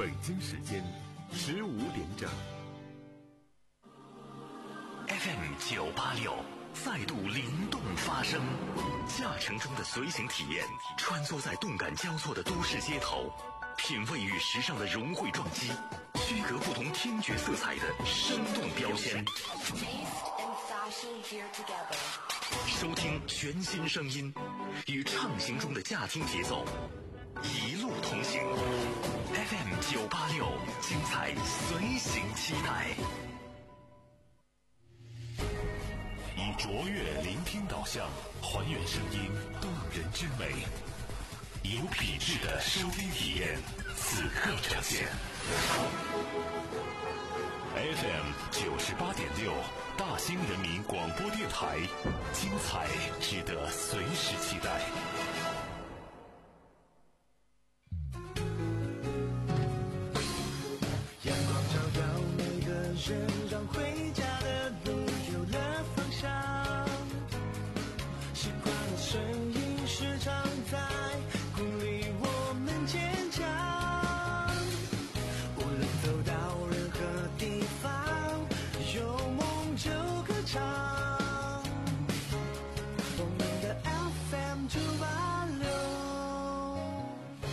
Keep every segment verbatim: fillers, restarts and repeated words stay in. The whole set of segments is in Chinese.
北京时间十五点整。 F M 九八六再度灵动发声，驾乘中的随行体验，穿梭在动感交错的都市街头，品味与时尚的融汇撞击，区隔不同听觉色彩的生动标签。收听全新声音，与畅行中的驾听节奏，一路同行。F M 九八六，精彩随行期待。以卓越聆听导向，还原声音动人之美，有品质的收听体验，此刻呈现。F M 九十八点六，大兴人民广播电台，精彩值得随时期待。 阳光照耀每个人，让回家的路有了方向。习惯的声音时常在鼓励我们坚强。无论走到任何地方，有梦就歌唱。我们的 F M 九八六。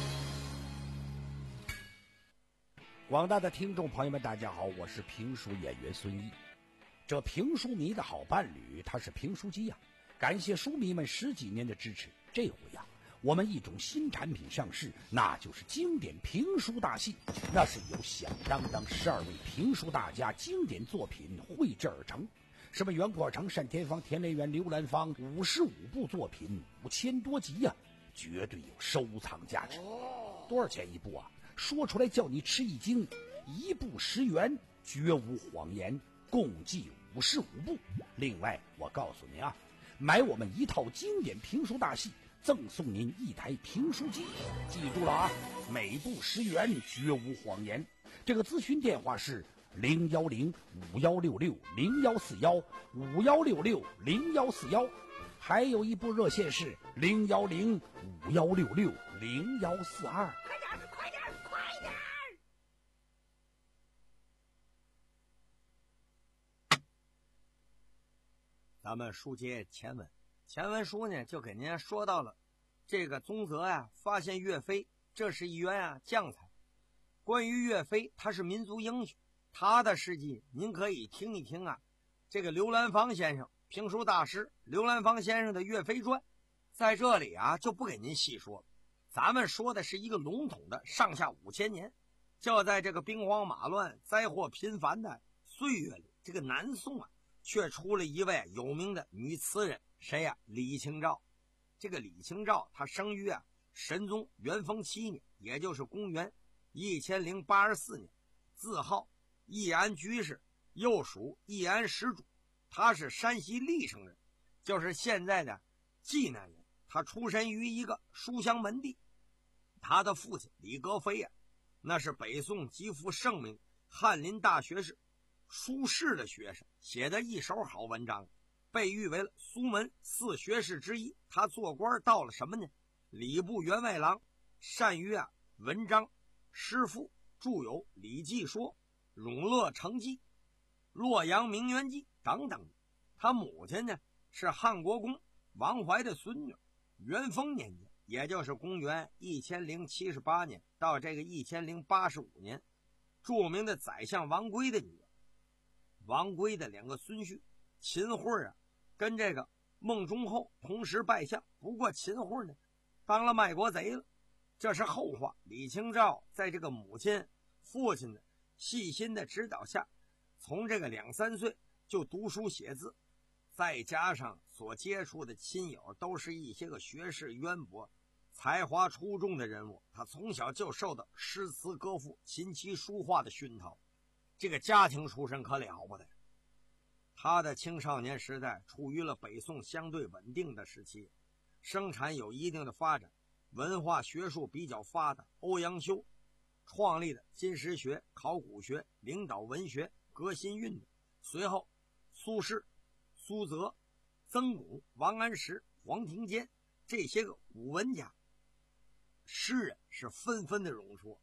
广大的听众朋友们，大家好，我是评书演员孙一。这评书迷的好伴侣，他是评书机呀、啊。感谢书迷们十几年的支持，这回呀、啊，我们一种新产品上市，那就是经典评书大戏。那是由响当当十二位评书大家经典作品绘制而成，什么袁阔成、单田芳、田连元、刘兰芳，五十五部作品，五千多集呀、啊，绝对有收藏价值。多少钱一部啊？说出来叫你吃一惊，一部十元，绝无谎言，共计五十五部。另外，我告诉您啊，买我们一套经典评书大戏，赠送您一台评书机。记住了啊，每部十元，绝无谎言。这个咨询电话是零幺零五幺六六零幺四幺五幺六六零幺四幺，还有一部热线是零幺零五幺六六零幺四二。 快点，快点，快点！ 咱们书接前文，前文书呢就给您说到了这个宗泽呀、啊、发现岳飞，这是一员啊将才。关于岳飞，他是民族英雄，他的事迹您可以听一听啊。这个刘兰芳先生，评书大师刘兰芳先生的《岳飞传》，在这里啊就不给您细说了。咱们说的是一个笼统的上下五千年，就在这个兵荒马乱、灾祸频繁的岁月里，这个南宋啊却出了一位有名的女词人，谁呀、啊？李清照。这个李清照，她生于啊神宗元丰七年，也就是公元一千零八十四年，自号义安居士，又属义安石主。她是山西历城人，就是现在的济南人。她出身于一个书香门第，她的父亲李格非啊，那是北宋极负盛名翰林大学士苏轼的学生，写的一手好文章，被誉为了苏门四学士之一。他做官到了什么呢？礼部员外郎，善于啊文章诗赋，著有《礼记说》《永乐成记》《洛阳名媛记》等等。他母亲呢是汉国公王怀的孙女，元丰年间，也就是公元一千零七十八年到这个一千零八十五年，著名的宰相王圭的女儿。王圭的两个孙婿秦桧啊，跟这个孟忠厚同时拜相，不过秦桧呢当了卖国贼了，这是后话。李清照在这个母亲父亲的细心的指导下，从这个两三岁就读书写字，再加上所接触的亲友都是一些个学识渊博、才华出众的人物，他从小就受到诗词歌赋、琴棋书画的熏陶，这个家庭出身可了不得。他的青少年时代处于了北宋相对稳定的时期，生产有一定的发展，文化学术比较发达。欧阳修创立的金石学、考古学，领导文学革新运动。随后苏轼、苏辙、曾巩、王安石、黄庭坚这些个古文家诗人是纷纷的涌出。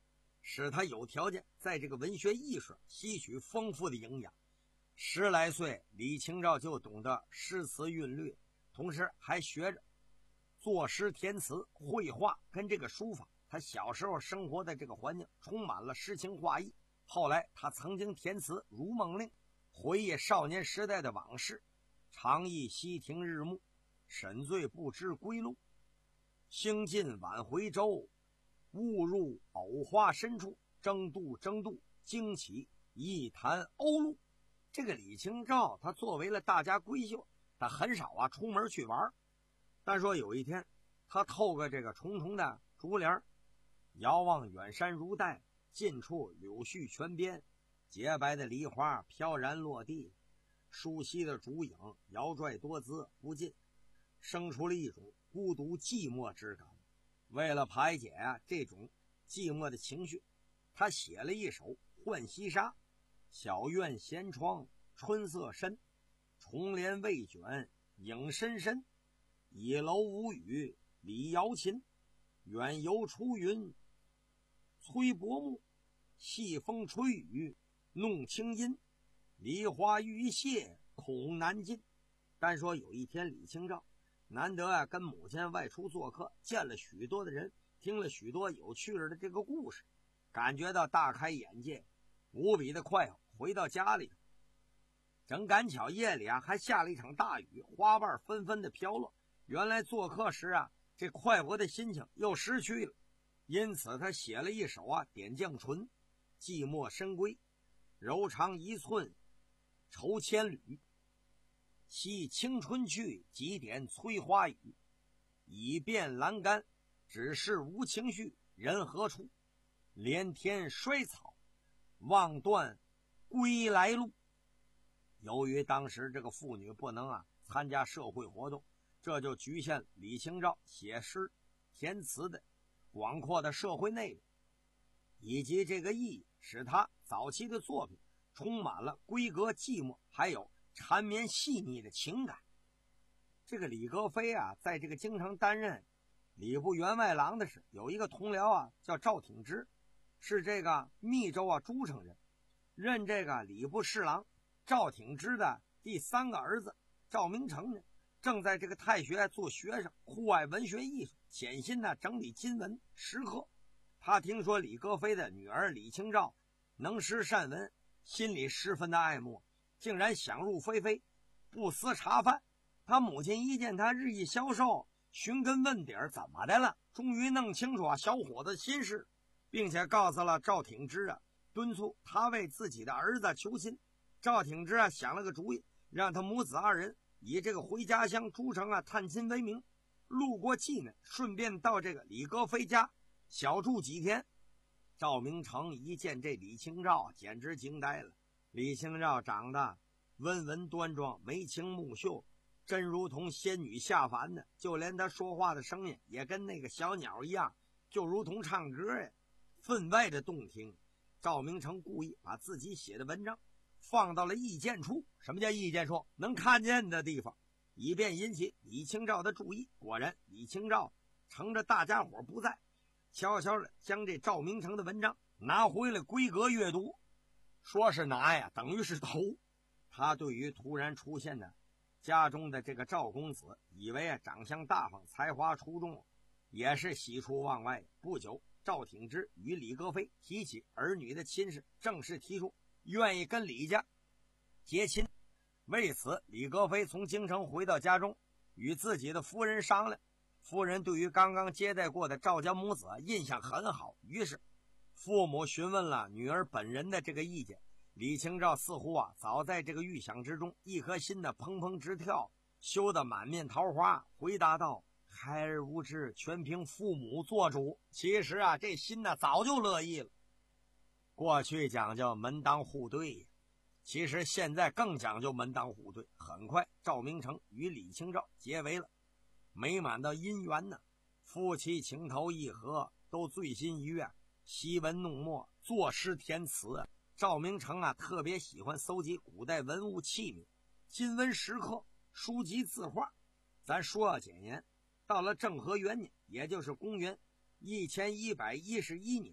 使他有条件在这个文学艺术吸取丰富的营养。十来岁，李清照就懂得诗词韵律，同时还学着作诗填词、绘画跟这个书法。他小时候生活的这个环境充满了诗情画意。后来他曾经填词《如梦令》，回忆少年时代的往事，常忆溪亭日暮，沈醉不知归路。兴尽晚回舟，误入藕花深处，争渡争渡，惊起一潭鸥鹭。这个李清照他作为了大家闺秀，他很少啊出门去玩。但说有一天，他透过这个重重的竹帘，遥望远山如黛，近处柳絮泉边，洁白的梨花飘然落地，疏稀的竹影摇拽多姿不尽，生出了一种孤独寂寞之感。为了排解啊这种寂寞的情绪，他写了一首《浣溪沙》：小院闲窗春色深，重帘未卷影深深，倚楼无语李瑶琴，远游出云催薄暮，细风吹雨弄清音，梨花欲谢恐难尽。单说有一天，李清照难得啊跟母亲外出做客，见了许多的人，听了许多有趣的这个故事，感觉到大开眼界，无比的快活。回到家里，正赶巧夜里啊还下了一场大雨，花瓣纷纷的飘落。原来做客时啊这快活的心情又失去了，因此他写了一首啊点绛唇：寂寞深闺，柔肠一寸愁千缕，惜青春去，几点催花雨，已变栏杆，只是无情绪，人何处？连天衰草，望断归来路。由于当时这个妇女不能啊参加社会活动，这就局限李清照写诗填词的广阔的社会内容，以及这个意义，使他早期的作品充满了闺阁寂寞，还有缠绵细腻的情感。这个李格非啊，在这个京城担任礼部员外郎的时，有一个同僚啊叫赵挺之，是这个密州啊诸城人，任这个礼部侍郎。赵挺之的第三个儿子赵明诚呢，正在这个太学做学生，酷爱文学艺术，潜心呢整理金文诗课。他听说李格非的女儿李清照能诗善文，心里十分的爱慕，竟然想入非非，不思茶饭。他母亲一见他日益消瘦，寻根问底儿怎么的了，终于弄清楚啊小伙子心事，并且告诉了赵挺之啊，敦促他为自己的儿子求亲。赵挺之啊想了个主意，让他母子二人以这个回家乡诸城啊探亲为名，路过蓟呢，顺便到这个李格非家小住几天。赵明诚一见这李清照简直惊呆了。李清照长得温文端庄，眉清目秀，真如同仙女下凡的，就连她说话的声音也跟那个小鸟一样，就如同唱歌呀，分外的动听。赵明诚故意把自己写的文章放到了意见处。什么叫意见处？能看见的地方，以便引起李清照的注意。果然，李清照乘着大家伙不在，悄悄的将这赵明诚的文章拿回了闺阁阅读。说是拿呀，等于是偷。他对于突然出现的家中的这个赵公子，以为啊长相大方，才华出众，也是喜出望外。不久，赵挺之与李格非提起儿女的亲事，正式提出愿意跟李家结亲。为此，李格非从京城回到家中，与自己的夫人商量。夫人对于刚刚接待过的赵家母子印象很好，于是父母询问了女儿本人的这个意见。李清照似乎啊早在这个预想之中，一颗心的砰砰直跳，羞得满面桃花，回答道：孩儿无知，全凭父母做主。其实啊这心呢早就乐意了。过去讲究门当户对呀，其实现在更讲究门当户对。很快，赵明诚与李清照结为了美满的姻缘呢，夫妻情投意合，都醉心于啊习文弄墨，作诗填词啊。赵明诚啊特别喜欢搜集古代文物器皿、金文石刻、书籍字画。咱说要简言，到了政和元年，也就是公元一千一百一十一年，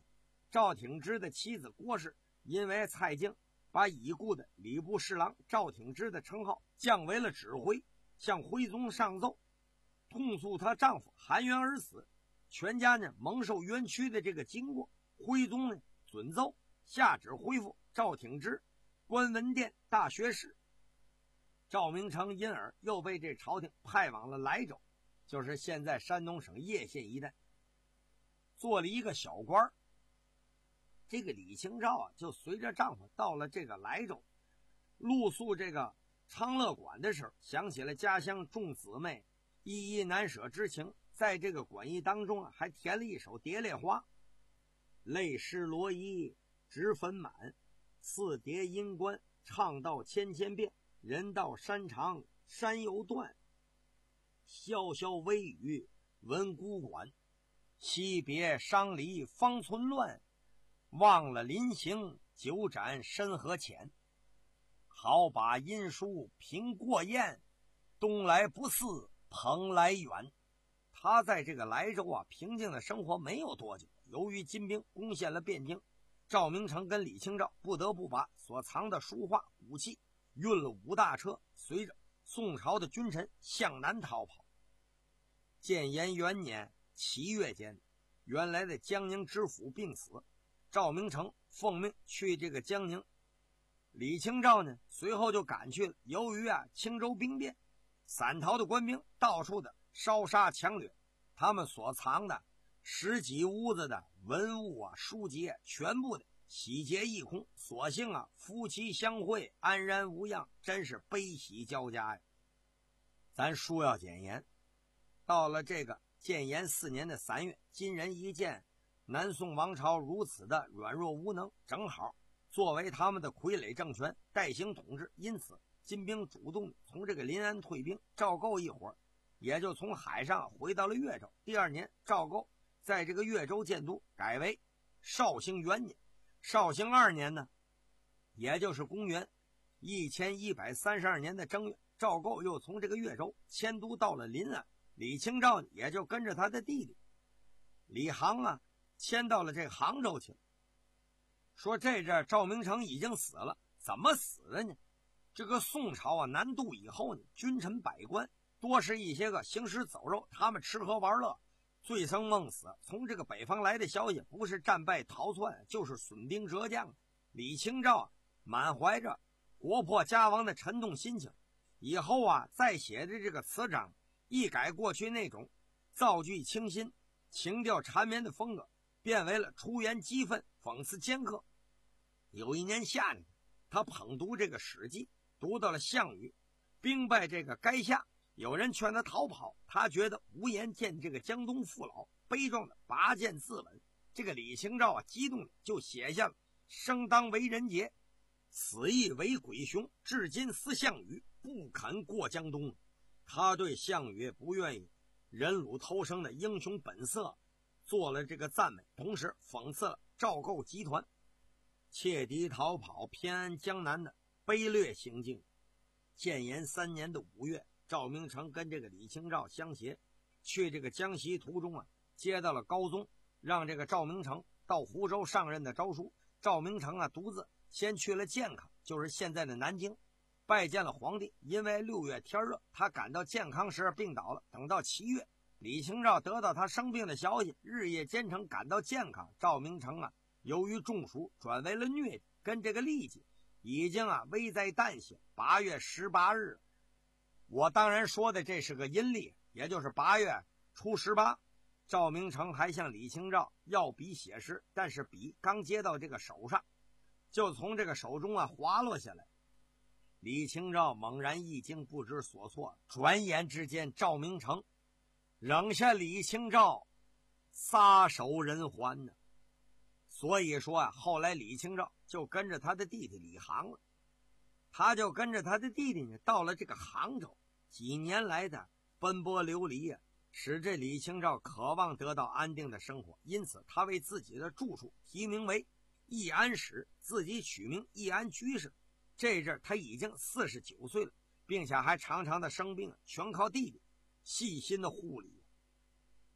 赵挺之的妻子郭氏因为蔡京把已故的礼部侍郎赵挺之的称号降为了指挥，向徽宗上奏，痛诉她丈夫含冤而死，全家呢蒙受冤屈的这个经过。徽宗呢准奏下旨恢复赵挺之官文殿大学士。赵明诚因而又被这朝廷派往了莱州，就是现在山东省叶县一带，做了一个小官。这个李清照啊，就随着丈夫到了这个莱州，露宿这个昌乐馆的时候，想起了家乡众姊妹依依难舍之情，在这个馆驿当中啊，还填了一首《蝶恋花》：泪湿罗衣直粉满，似蝶音关唱道千千遍，人道山长山又断，潇潇微雨闻孤馆，惜别伤离方寸乱，忘了临行酒盏深河浅，好把音书评过雁，东来不似蓬莱远。他在这个莱州啊平静的生活没有多久，由于金兵攻陷了汴京，赵明诚跟李清照不得不把所藏的书画武器运了五大车，随着宋朝的君臣向南逃跑。建炎元年七月间，原来的江宁知府病死，赵明诚奉命去这个江宁，李清照呢随后就赶去了。由于啊青州兵变，散逃的官兵到处的烧杀抢掠，他们所藏的十几屋子的文物啊书籍全部的洗劫一空，所幸啊夫妻相会，安然无恙，真是悲喜交加呀。咱书要简言，到了这个建炎四年的三月，金人一见南宋王朝如此的软弱无能，正好作为他们的傀儡政权代行统治，因此金兵主动从这个临安退兵，赵构一伙也就从海上回到了越州。第二年，赵构在这个越州建都，改为绍兴元年。绍兴二年呢，也就是公元一千一百三十二年的正月，赵构又从这个越州迁都到了临安，李清照也就跟着他的弟弟李航啊迁到了这个杭州去了。说这阵赵明诚已经死了，怎么死的呢？这个宋朝啊南渡以后呢，君臣百官多是一些个行尸走肉，他们吃喝玩乐，醉生梦死。从这个北方来的消息，不是战败逃窜，就是损兵折将。李清照满怀着国破家亡的沉痛心情，以后啊再写的这个词章一改过去那种造句清新、情调缠绵的风格，变为了出言激愤、讽刺尖刻。有一年夏天，他捧读这个史记，读到了项羽兵败这个垓下，有人劝他逃跑，他觉得无颜见这个江东父老，悲壮的拔剑自刎。这个李清照啊激动的就写下了生当为人杰，死亦为鬼雄，至今思项羽，不肯过江东。他对项羽不愿意忍辱偷生的英雄本色做了这个赞美，同时讽刺了赵构集团窃敌逃跑偏安江南的卑劣行径。建炎三年的五月，赵明诚跟这个李清照相携，去这个江西途中啊，接到了高宗，让这个赵明诚到湖州上任的诏书。赵明诚啊，独自先去了建康，就是现在的南京，拜见了皇帝。因为六月天热，他赶到建康时病倒了。等到七月，李清照得到他生病的消息，日夜兼程赶到建康。赵明诚啊，由于中暑转为了疟疾，跟这个痢疾已经啊危在旦夕。八月十八日，我当然说的这是个阴历，也就是八月初十八。赵明诚还向李清照要笔写诗，但是笔刚接到这个手上，就从这个手中啊滑落下来。李清照猛然一惊，不知所措。转眼之间，赵明诚扔下李清照，撒手人寰呢。所以说啊，后来李清照就跟着他的弟弟李航了。他就跟着他的弟弟呢，到了这个杭州。几年来的奔波流离啊，使这李清照渴望得到安定的生活，因此他为自己的住处题名为义安使，自己取名义安居士。这阵他已经四十九岁了，并且还常常的生病，全靠弟弟细心的护理。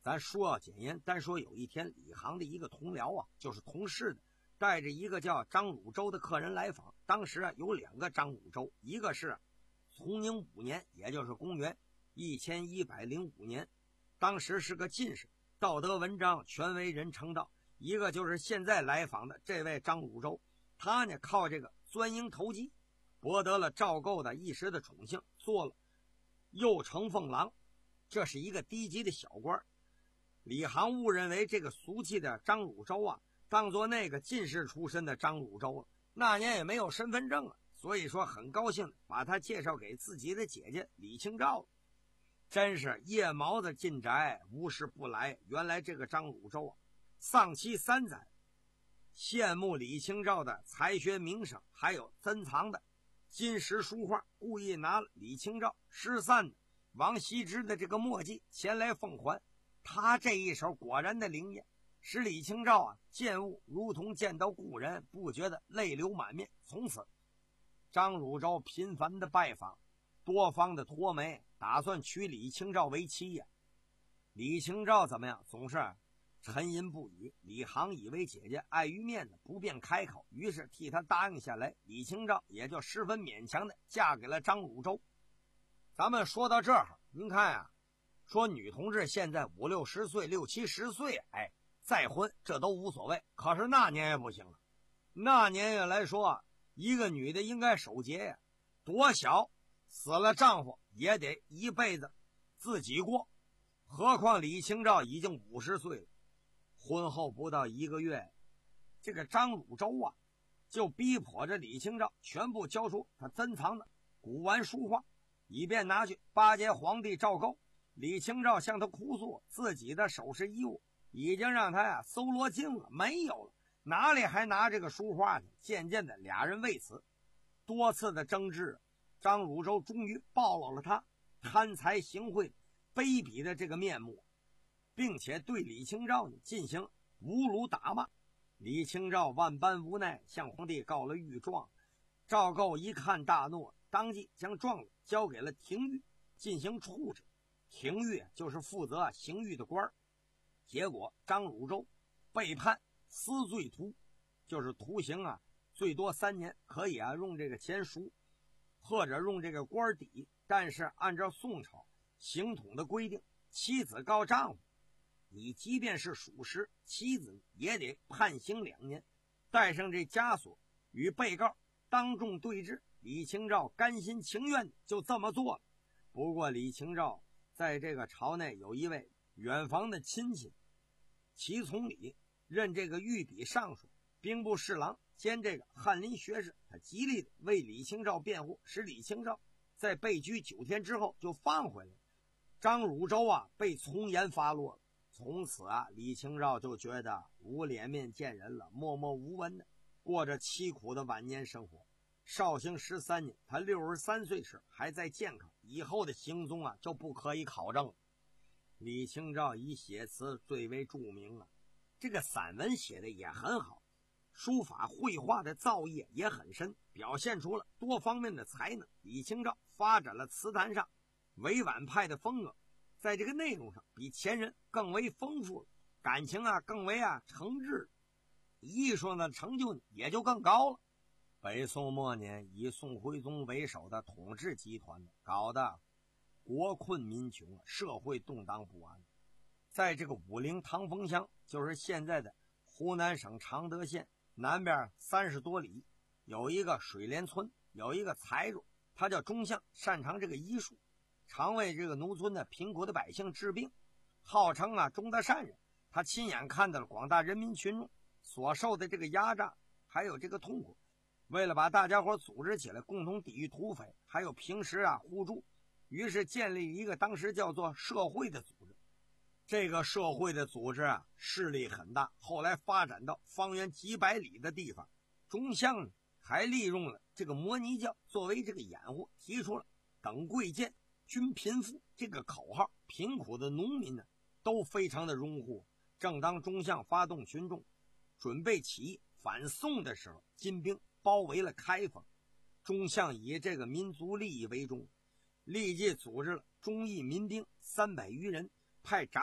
咱说要简言，单说有一天李航的一个同僚啊，就是同事的，带着一个叫张汝州的客人来访。当时啊有两个张汝州，一个是从宁五年，也就是公元一千一百零五年，当时是个进士，道德文章，权为人称道。一个就是现在来访的这位张汝州，他呢靠这个钻营投机，博得了赵构的一时的宠幸，做了右承奉郎，这是一个低级的小官。李航误认为这个俗气的张汝州啊，当作那个进士出身的张汝州了，那年也没有身份证了，所以说很高兴把他介绍给自己的姐姐李清照了。真是夜茅子进宅，无事不来。原来这个张汝州啊，丧妻三载，羡慕李清照的才学名声，还有珍藏的金石书画，故意拿了李清照失散的王羲之的这个墨迹前来奉还。他这一手果然的灵验，使李清照啊见物如同见到故人，不觉得泪流满面。从此张汝州频繁的拜访，多方的托媒，打算娶李清照为妻呀。李清照怎么样，总是沉吟不语。李航以为姐姐碍于面子不便开口，于是替他答应下来。李清照也就十分勉强的嫁给了张汝州。咱们说到这儿，您看啊，说女同志现在五六十岁六七十岁，哎，再婚这都无所谓。可是那年也不行了，那年月来说，一个女的应该守节呀，多小死了丈夫也得一辈子自己过。何况李清照已经五十岁了，婚后不到一个月，这个张汝州啊就逼迫着李清照全部交出他珍藏的古玩书画，以便拿去巴结皇帝赵构。李清照向他哭诉自己的首饰衣物已经让他呀搜罗尽了，没有了，哪里还拿这个书画呢？渐渐的俩人为此多次的争执，张汝州终于暴露了他贪财行贿卑鄙的这个面目，并且对李清照呢进行侮辱打骂。李清照万般无奈，向皇帝告了御状。赵构一看大怒，当即将状子交给了廷尉进行处置。廷尉就是负责刑狱的官儿。结果张汝州被判死罪徒，就是徒刑啊，最多三年，可以啊用这个钱赎或者用这个官抵。但是按照宋朝刑统的规定，妻子告丈夫，你即便是属实，妻子也得判刑两年，带上这枷锁与被告当众对质。李清照甘心情愿就这么做了。不过李清照在这个朝内有一位远房的亲戚齐从礼，任这个御笔尚书、兵部侍郎兼这个翰林学士，他极力的为李清照辩护，使李清照在被拘九天之后就放回来。张汝州啊被从严发落了。从此啊，李清照就觉得无脸面见人了，默默无闻的过着凄苦的晚年生活。绍兴十三年，他六十三岁时还在健康，以后的行踪啊就不可以考证了。李清照以写词最为著名啊，这个散文写的也很好，书法绘画的造诣也很深，表现出了多方面的才能。李清照发展了词坛上委婉派的风格，在这个内容上比前人更为丰富了，感情啊更为啊诚挚，艺术的成就也就更高了。北宋末年，以宋徽宗为首的统治集团搞得国困民穷，社会动荡不安。在这个武陵唐峰乡，就是现在的湖南省常德县南边三十多里，有一个水莲村，有一个财主，他叫钟相，擅长这个医术，常为这个农村的贫苦的百姓治病，号称啊钟大善人。他亲眼看到了广大人民群众所受的这个压榨还有这个痛苦，为了把大家伙组织起来共同抵御土匪，还有平时啊互助，于是建立一个当时叫做社会的组织。这个社会的组织啊势力很大，后来发展到方圆几百里的地方。钟相呢还利用了这个摩尼教作为这个掩护，提出了等贵贱均贫富这个口号，贫苦的农民呢都非常的拥护。正当钟相发动群众准备起义反宋的时候，金兵包围了开封。钟相以这个民族利益为重，立即组织了忠义民兵三百余人，派长子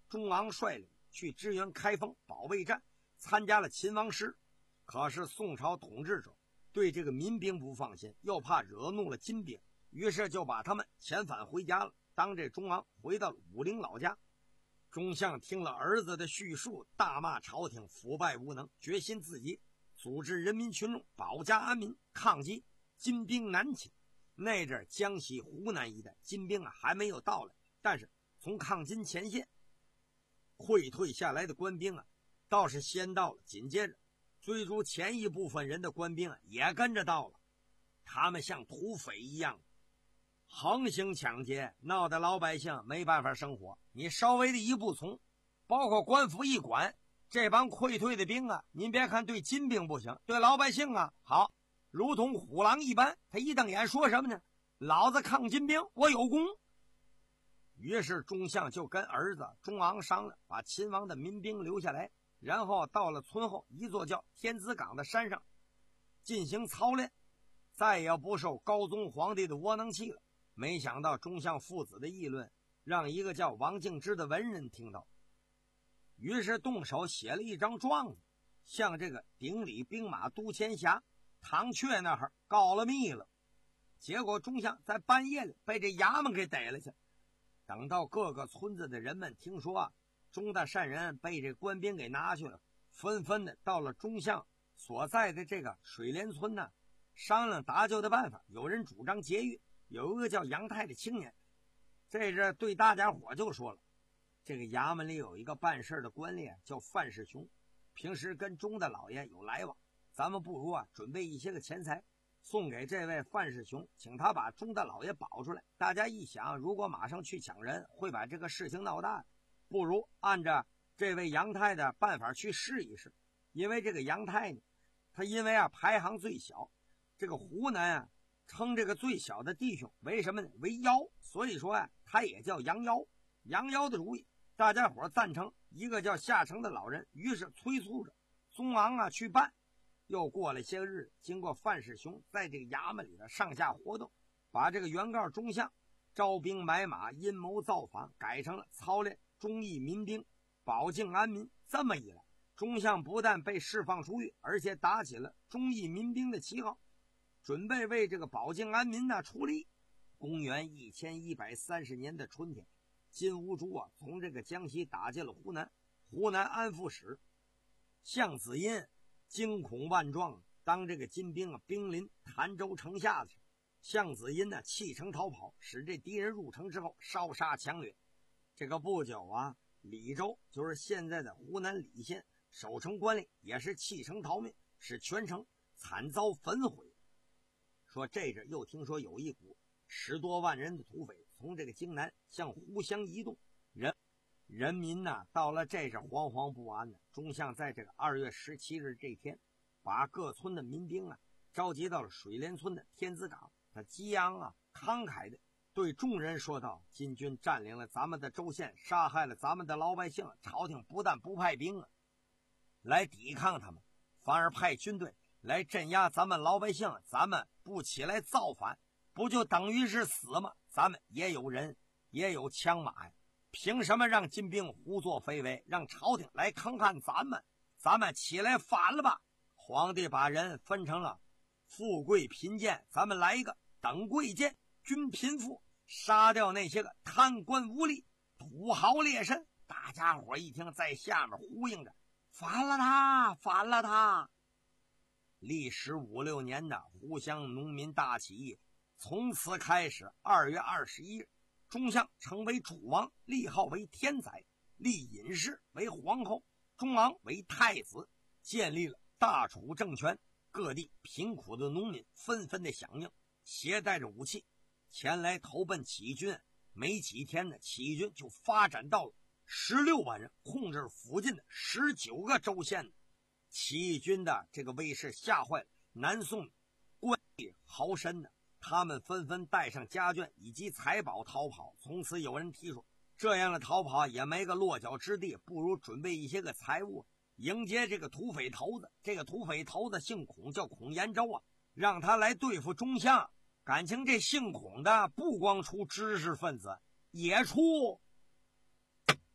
钟昂率领去支援开封保卫战，参加了秦王师。可是宋朝统治者对这个民兵不放心，又怕惹怒了金兵，于是就把他们遣返回家了。当这钟昂回到了武陵老家，钟相听了儿子的叙述，大骂朝廷腐败无能，决心自己组织人民群众保家安民，抗击金兵南侵。那阵江西湖南一带金兵啊还没有到来，但是从抗金前线溃退下来的官兵啊倒是先到了，紧接着追逐前一部分人的官兵啊也跟着到了。他们像土匪一样横行抢劫，闹得老百姓没办法生活。你稍微的一不从，包括官府一管，这帮溃退的兵啊，您别看对金兵不行，对老百姓啊好，如同虎狼一般。他一瞪眼说什么呢？老子抗金兵，我有功。于是钟相就跟儿子钟昂商量，把秦王的民兵留下来，然后到了村后一座叫天子岗的山上进行操练，再也不受高宗皇帝的窝囊气了。没想到钟相父子的议论让一个叫王敬之的文人听到，于是动手写了一张状子，向这个顶礼兵马都前辖唐阙那儿告了密了。结果钟相在半夜里被这衙门给逮了去。等到各个村子的人们听说啊，钟大善人被这官兵给拿去了，纷纷的到了钟相所在的这个水莲村呢，商量搭救的办法。有人主张劫狱，有一个叫杨太的青年，这是对大家伙就说了，这个衙门里有一个办事的官吏叫范世雄，平时跟钟大老爷有来往，咱们不如啊准备一些个钱财送给这位范世雄，请他把钟大老爷保出来。大家一想，如果马上去抢人，会把这个事情闹大，不如按照这位杨太的办法去试一试。因为这个杨太呢，他因为啊排行最小，这个湖南啊称这个最小的弟兄为什么呢？为妖，所以说啊他也叫杨妖。杨妖的主意大家伙赞成，一个叫夏成的老人于是催促着宗昂啊去办。又过了些日，经过范世雄在这个衙门里的上下活动，把这个原告钟相招兵买马、阴谋造反改成了操练忠义民兵、保境安民。这么一来，钟相不但被释放出狱，而且打起了忠义民兵的旗号，准备为这个保境安民呢出力。公元一千一百三十年的春天，金兀术啊从这个江西打进了湖南，湖南安抚使向子殷惊恐万状，当这个金兵啊兵临潭州城下的时候，向子殷呢弃城逃跑，使这敌人入城之后烧杀抢掠。这个不久啊，李州就是现在的湖南澧县守城官吏也是弃城逃命，使全城惨遭焚毁。说这阵又听说有一股十多万人的土匪从这个京南向湖湘移动，人人民呢到了这是惶惶不安的。钟相在这个二月十七日这天，把各村的民兵啊召集到了水莲村的天子岗，他激昂啊慷慨的对众人说道：金军占领了咱们的州县，杀害了咱们的老百姓，朝廷不但不派兵啊来抵抗他们，反而派军队来镇压咱们老百姓，咱们不起来造反，不就等于是死吗？咱们也有人也有枪马呀，凭什么让金兵胡作非为，让朝廷来坑害咱们？咱们起来反了吧！皇帝把人分成了富贵贫贱，咱们来一个等贵贱，均贫富，杀掉那些个贪官污吏、土豪劣绅。大家伙一听，在下面呼应着：反了他，反了他！历时五六年的湖湘农民大起义从此开始。二月二十一日，钟相成为楚王，立号为天宰，立尹氏为皇后，钟昂为太子，建立了大楚政权。各地贫苦的农民纷纷的响应，携带着武器前来投奔起义军。没几天呢，起义军就发展到了十六万人，控制附近的十九个州县。起义军的这个威势吓坏了南宋官吏豪绅的，他们纷纷带上家眷以及财宝逃跑。从此有人提出，这样的逃跑也没个落脚之地，不如准备一些个财物迎接这个土匪头子。这个土匪头子姓孔，叫孔延州啊，让他来对付钟相。感情这姓孔的不光出知识分子，也出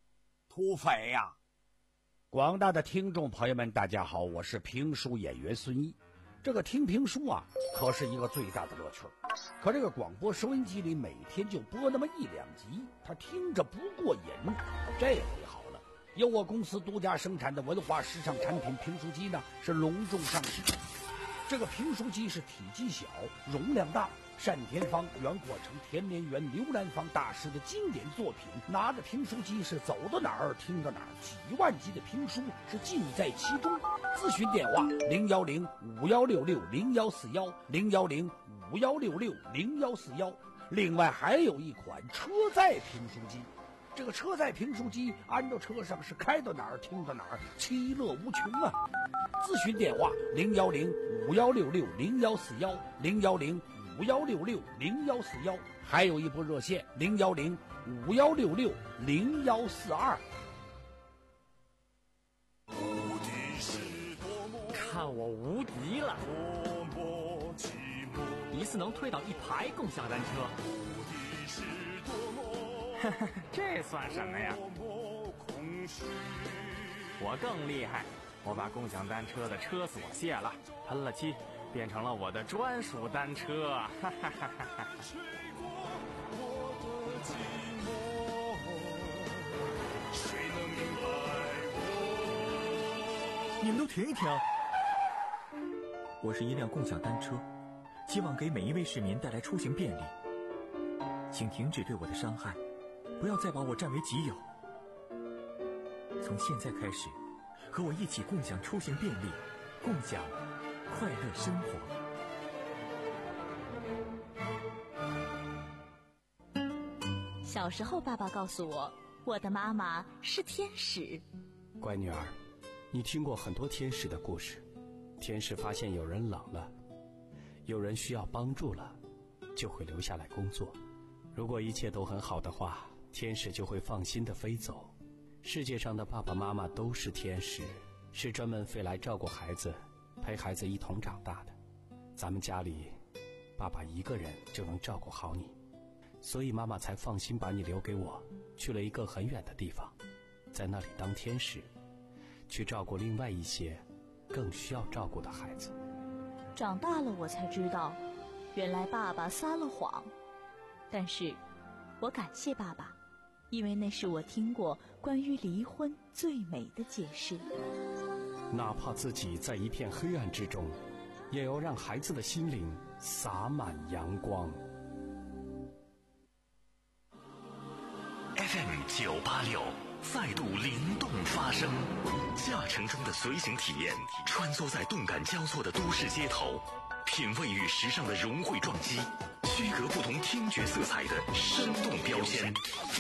土匪呀、啊！ 广大的听众朋友们，大家好，我是评书演员孙一。这个听评书啊，可是一个最大的乐趣。可这个广播收音机里每天就播那么一两集，他听着不过瘾。这回好了，由我公司独家生产的文化时尚产品评书机呢，是隆重上市。这个评书机是体积小，容量大，单田芳、袁阔成、田连元、刘兰芳大师的经典作品，拿着评书机是走到哪儿听到哪儿，几万集的评书是尽在其中。咨询电话零幺零五幺六六零幺四幺零幺零五幺六六零幺四幺。另外还有一款车载评书机，这个车载评书机安到车上是开到哪儿听到哪儿，其乐无穷啊！咨询电话零幺零五幺六六零幺四幺零幺零五幺六六零幺四幺，还有一部热线零幺零五幺六六零幺四二。 看我无敌了！一次能推倒一排共享单车。这算什么呀？我更厉害，我把共享单车的车锁卸了，喷了漆，变成了我的专属单车。哈哈哈哈！ 你们都停一停！我是一辆共享单车，希望给每一位市民带来出行便利。请停止对我的伤害，不要再把我占为己有。从现在开始，和我一起共享出行便利，共享快乐生活。 小时候，爸爸告诉我，我的妈妈是天使。 乖女儿，你听过很多天使的故事。天使发现有人冷了，有人需要帮助了，就会留下来工作。如果一切都很好的话，天使就会放心地飞走。世界上的爸爸妈妈都是天使，是专门飞来照顾孩子，陪孩子一同长大的。咱们家里，爸爸一个人就能照顾好你，所以妈妈才放心把你留给我，去了一个很远的地方，在那里当天使，去照顾另外一些更需要照顾的孩子。 长大了我才知道，原来爸爸撒了谎。但是我感谢爸爸，因为那是我听过关于离婚最美的解释。 哪怕自己在一片黑暗之中，也要让孩子的心灵洒满阳光。 F M 九八六再度灵动发声，驾乘中的随行体验，穿梭在动感交错的都市街头，品味与时尚的融汇撞击，区隔不同听觉色彩的生动标签。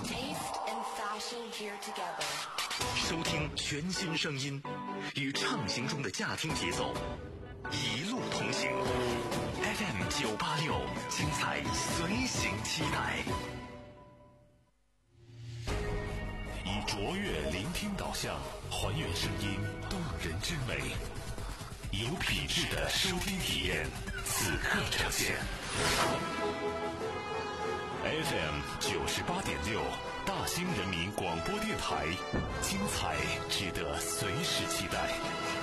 收听全新声音，与畅行中的驾听节奏，一路同行。F M 九八六，精彩随行期待。 以卓越聆听导向，还原声音动人之美，有品质的收听体验，此刻呈现。F M 九十八点六，大兴人民广播电台，精彩值得随时期待。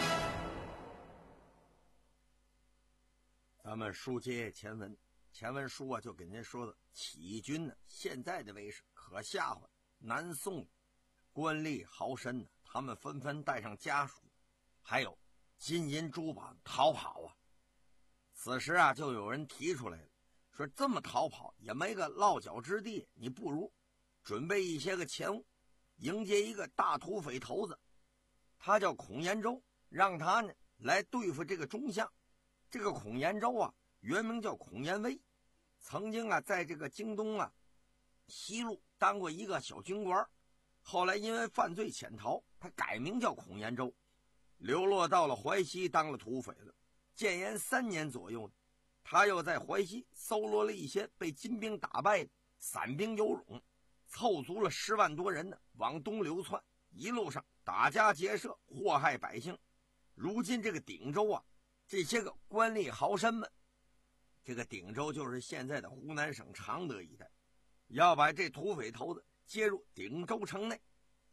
咱们书接前文，前文书啊就给您说的，起义军呢现在的威势可吓唬南宋。 官吏豪绅呢，他们纷纷带上家属，还有金银珠宝逃跑啊。此时啊，就有人提出来了，说这么逃跑也没个落脚之地，你不如准备一些个钱物，迎接一个大土匪头子，他叫孔延州，让他呢来对付这个中相。这个孔延州啊，原名叫孔延威，曾经啊在这个京东啊西路当过一个小军官。 后来因为犯罪潜逃，他改名叫孔延州，流落到了淮西当了土匪了。建炎三年左右，他又在淮西搜罗了一些被金兵打败的散兵游勇，凑足了十万多人呢，往东流窜，一路上打家劫舍，祸害百姓。如今这个鼎州啊，这些个官吏豪绅们，这个鼎州就是现在的湖南省常德一带，要把这土匪头子接入鼎州城内，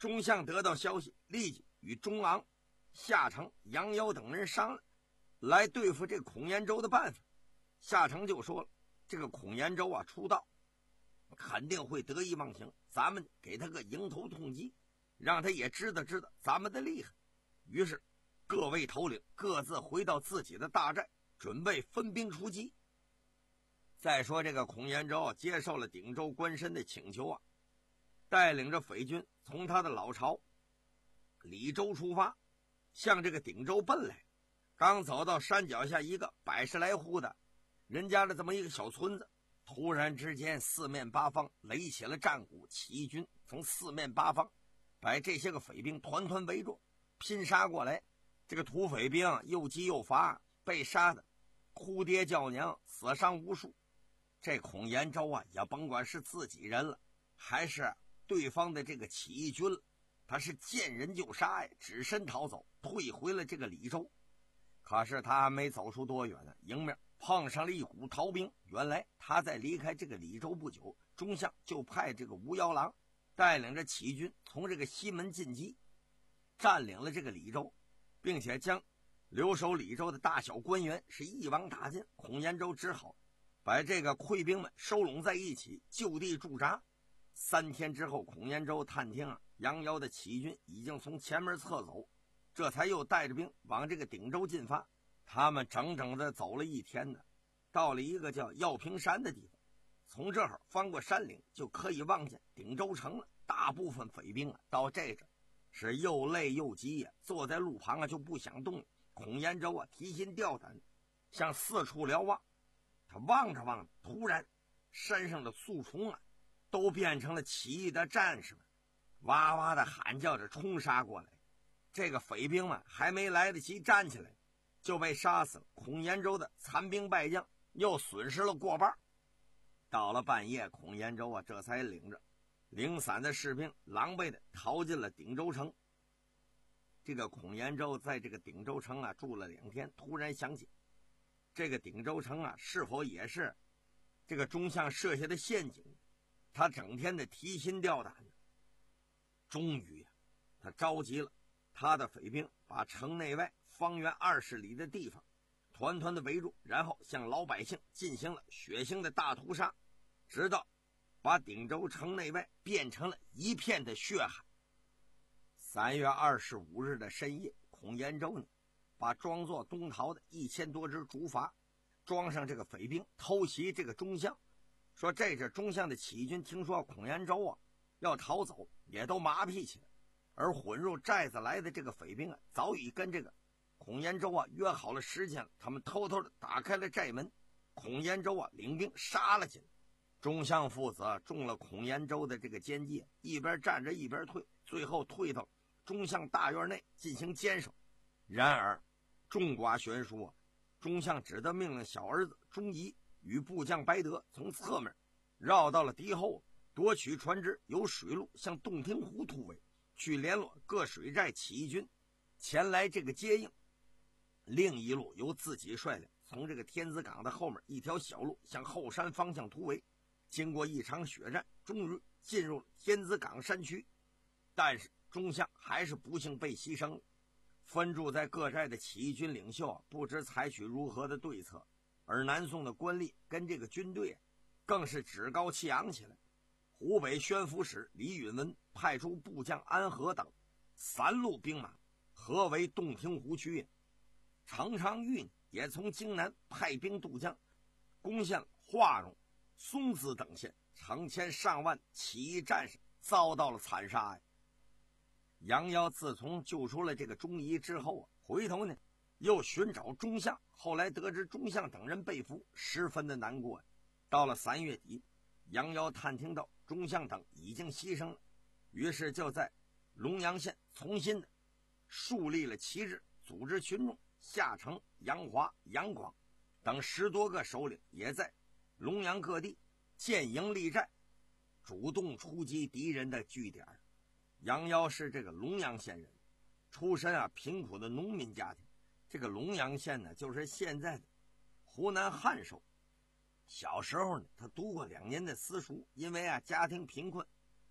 钟相得到消息，立即与钟昂、夏承、杨妖等人商量，来对付这孔延州的办法。夏承就说了，这个孔延州啊出道，肯定会得意忘形，咱们给他个迎头痛击，让他也知道知道咱们的厉害。于是各位头领各自回到自己的大寨，准备分兵出击。再说这个孔延州啊，接受了鼎州官绅的请求啊，带领着匪军从他的老巢李州出发，向这个鼎州奔来。刚走到山脚下一个百十来户的人家的这么一个小村子，突然之间四面八方擂起了战鼓，起义军从四面八方把这些个匪兵团团围住，拼杀过来。这个土匪兵又急又乏，被杀的哭爹叫娘，死伤无数。这孔延州啊，也甭管是自己人了，还是对方的这个起义军了，他是见人就杀呀，只身逃走，退回了这个李州。可是他还没走出多远呢，迎面碰上了一股逃兵。原来他在离开这个李州不久，钟相就派这个吴幺郎带领着起义军从这个西门进击，占领了这个李州，并且将留守李州的大小官员是一网打尽。孔延州只好把这个溃兵们收拢在一起，就地驻扎。三天之后，孔延州探听啊，杨妖的起义军已经从前门侧走，这才又带着兵往这个鼎州进发。他们整整的走了一天呢，到了一个叫药平山的地方。从这儿翻过山岭，就可以望见鼎州城了。大部分匪兵啊，到这这是又累又急呀、啊，坐在路旁啊就不想动。孔延州啊提心吊胆，向四处瞭望。他望着望着，突然山上的树丛啊都变成了起义的战士们，哇哇的喊叫着冲杀过来。这个匪兵们还没来得及站起来，就被杀死了。孔延州的残兵败将又损失了过半。到了半夜，孔延州啊这才领着零散的士兵狼狈的逃进了鼎州城。这个孔延州在这个鼎州城啊住了两天，突然想起这个鼎州城啊是否也是这个钟相设下的陷阱，他整天的提心吊胆的。终于啊他召集了他的匪兵，把城内外方圆二十里的地方团团的围住，然后向老百姓进行了血腥的大屠杀，直到把鼎州城内外变成了一片的血海。三月二十五日的深夜，孔延州呢把装作东逃的一千多只竹筏装上这个匪兵，偷袭这个钟相。说这是钟相的起义军听说孔延州啊要逃走，也都麻痹起来。而混入寨子来的这个匪兵啊，早已跟这个孔延州啊约好了时间了。他们偷偷的打开了寨门，孔延州啊领兵杀了进来。钟相父子啊中了孔延州的这个奸计，一边战着一边退，最后退到钟相大院内进行坚守。然而众寡悬殊啊，钟相只得命令小儿子钟仪与部将白德从侧面绕到了敌后，夺取船只，由水路向洞庭湖突围，去联络各水寨起义军前来这个接应。另一路由自己率领从这个天子港的后面一条小路向后山方向突围。经过一场血战，终于进入了天子港山区，但是钟相还是不幸被牺牲了。分驻在各寨的起义军领袖啊，不知采取如何的对策，而南宋的官吏跟这个军队啊，更是趾高气扬起来。湖北宣抚使李允文派出部将安和等三路兵马合围洞庭湖区。程昌玉也从京南派兵渡江，攻陷化荣、松滋等县，成千上万起义战士遭到了惨杀呀。杨妖自从救出了这个钟仪之后啊，回头呢又寻找钟相，后来得知钟相等人被俘，十分的难过呀。到了三月底，杨妖探听到钟相等已经牺牲了，于是就在龙阳县重新的树立了旗帜，组织群众。夏承、杨华、杨广等十多个首领也在龙阳各地建营立寨，主动出击敌人的据点。杨妖是这个龙阳县人，出身啊贫苦的农民家庭。这个龙阳县呢，就是现在的湖南汉寿。小时候呢，他读过两年的私塾，因为啊家庭贫困，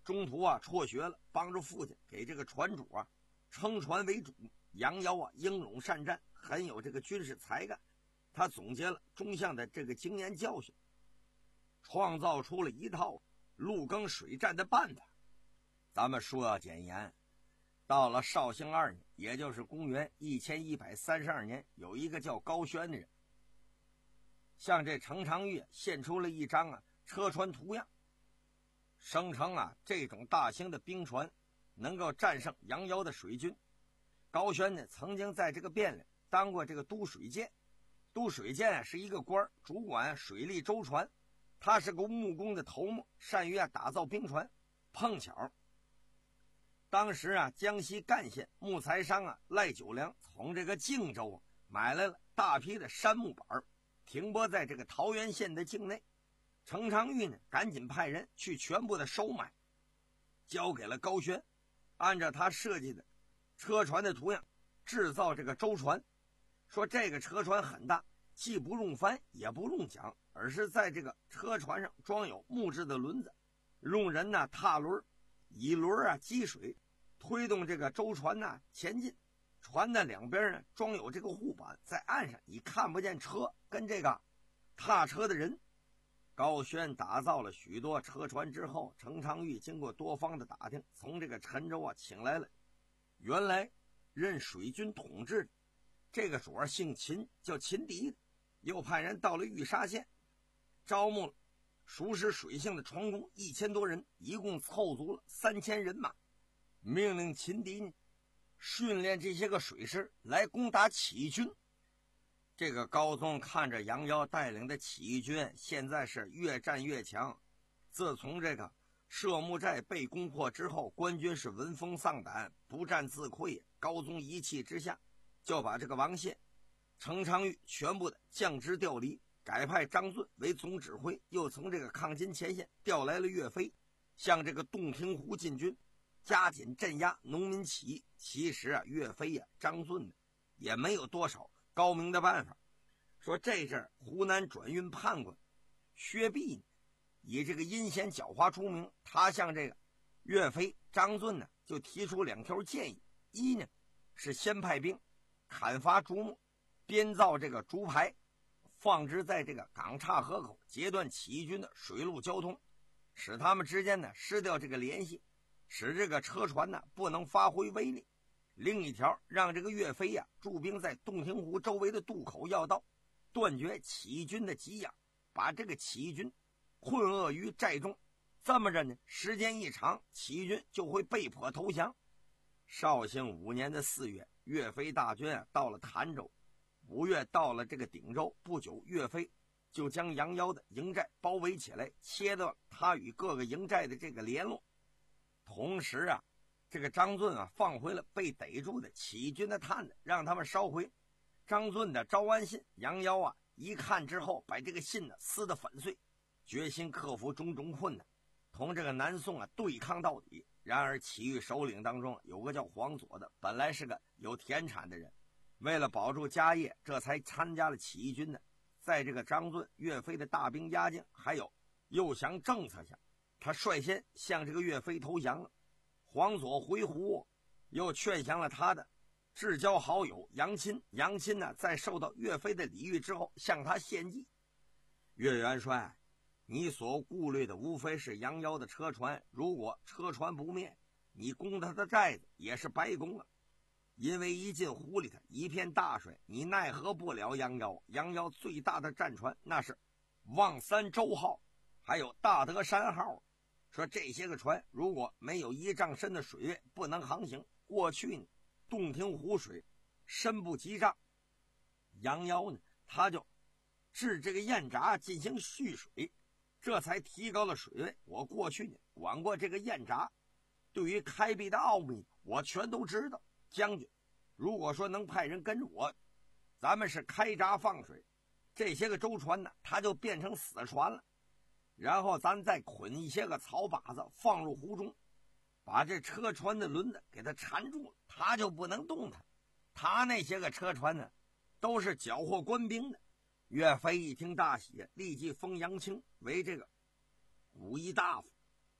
中途啊辍学了，帮助父亲给这个船主啊撑船为主。杨妖啊英勇善战，很有这个军事才干，他总结了中项的这个经验教训，创造出了一套陆更水战的办法。咱们说要简言，到了绍兴二年，也就是公元一千一百三十二年，有一个叫高轩的人向这程昌玉献出了一张啊车船图样，声称啊这种大型的兵船能够战胜杨妖的水军。高轩呢曾经在这个汴梁当过这个都水监，都水监是一个官，主管水利舟船，他是个木工的头目，善于啊打造兵船。碰巧当时啊江西赣县木材商啊赖九良从这个荆州啊买来了大批的杉木板，停泊在这个桃源县的境内。程昌玉呢赶紧派人去全部的收买，交给了高轩，按照他设计的车船的图样制造这个舟船。说这个车船很大，既不用帆也不用桨，而是在这个车船上装有木质的轮子，用人呢踏轮，以轮啊积水，推动这个舟船呢前进。船的两边呢装有这个护板，在岸上你看不见车跟这个踏车的人。高轩打造了许多车船之后，程昌玉经过多方的打听，从这个陈州啊请来了原来任水军统治的这个主儿姓秦，叫秦迪的，又派人到了玉沙县，招募了熟识水性的船工一千多人，一共凑足了三千人马，命令秦迪训练这些个水师来攻打起义军。这个高宗看着杨妖带领的起义军现在是越战越强，自从这个射木寨被攻破之后，官军是闻风丧胆，不战自溃。高宗一气之下就把这个王宪、程昌玉全部的降职调离，改派张遵为总指挥，又从这个抗金前线调来了岳飞，向这个洞庭湖进军，加紧镇压农民起义。其实啊岳飞呀、啊、张遵呢也没有多少高明的办法。说这阵湖南转运判官薛弼以这个阴险狡猾出名，他向这个岳飞、张遵呢就提出两条建议。一呢是先派兵砍伐竹木，编造这个竹排，放置在这个港岔河口，截断起义军的水陆交通，使他们之间呢失掉这个联系，使这个车船呢不能发挥威力。另一条，让这个岳飞呀、啊、驻兵在洞庭湖周围的渡口要道，断绝起义军的给养，把这个起义军困厄于寨中。这么着呢，时间一长，起义军就会被迫投降。绍兴五年的四月，岳飞大军啊到了潭州，五月到了这个鼎州。不久，岳飞就将杨妖的营寨包围起来，切断他与各个营寨的这个联络。同时啊，这个张遵啊放回了被逮住的起义军的探子，让他们烧回张遵的招安信。杨妖啊一看之后，把这个信呢撕得粉碎，决心克服种种困难，同这个南宋啊对抗到底。然而起义首领当中有个叫黄佐的，本来是个有田产的人，为了保住家业，这才参加了起义军的。在这个张遵、岳飞的大兵压境还有诱降政策下，他率先向这个岳飞投降了。黄佐回鹘又劝降了他的至交好友杨钦。杨钦呢在受到岳飞的礼遇之后，向他献计：岳元帅，你所顾虑的无非是杨妖的车船，如果车船不灭，你攻他的寨子也是白攻了。因为一进湖里头一片大水，你奈何不了杨妖。杨妖最大的战船那是望三洲号，还有大德山号。说这些个船如果没有一丈深的水位，不能航行。过去呢，洞庭湖水深不及丈，杨妖呢他就治这个堰闸进行蓄水，这才提高了水位。我过去呢管过这个堰闸，对于开辟的奥秘我全都知道。将军如果说能派人跟着我，咱们是开闸放水，这些个舟船呢它就变成死船了，然后咱再捆一些个草把子放入湖中，把这车船的轮子给它缠住了，它就不能动弹。他那些个车船呢都是缴获官兵的。岳飞一听大喜，立即封杨清为这个武义大夫，